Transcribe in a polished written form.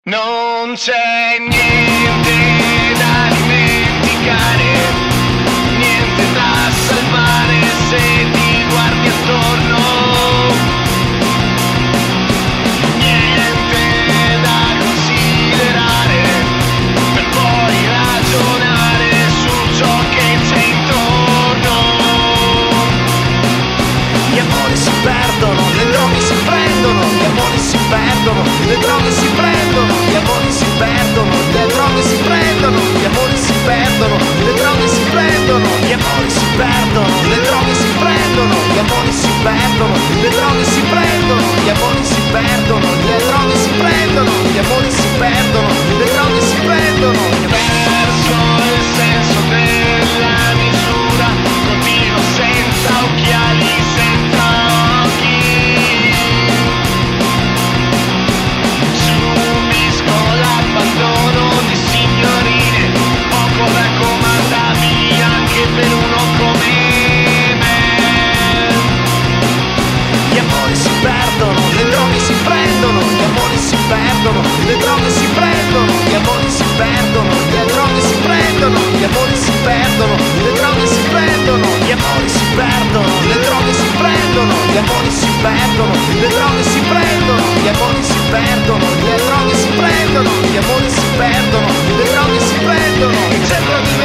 Non c'è niente da dimenticare, niente da salvare se ti guardi attorno, niente da considerare per poi ragionare su ciò che c'è intorno. Gli amori si perdono, le droghe si prendono, gli amori si perdono, le droghe si prendono, gli amori si perdono, le droghe si prendono, gli amori si perdono, le droghe si prendono, gli amori si perdono, le droghe si prendono, gli amori si perdono, le droghe si prendono, gli amori si perdono, le droghe si prendono, gli amori si perdono, le droghe si prendono. Verso il senso della misura, continuo senza occhiali, senza occhi. Subisco l'abbandono di signorine poco raccomandabili anche per uno come me. Gli amori si perdono, le droghe si prendono, gli amori si perdono, le droghe si prendono, gli amori si perdono, le droghe si prendono, gli amori si perdono, le droghe si prendono, gli amori si perdono, le droghe si prendono, gli amori si perdono, le droghe si prendono, gli amori si perdono, le droghe si prendono, gli amori si perdono, le droghe si prendono. Il centro di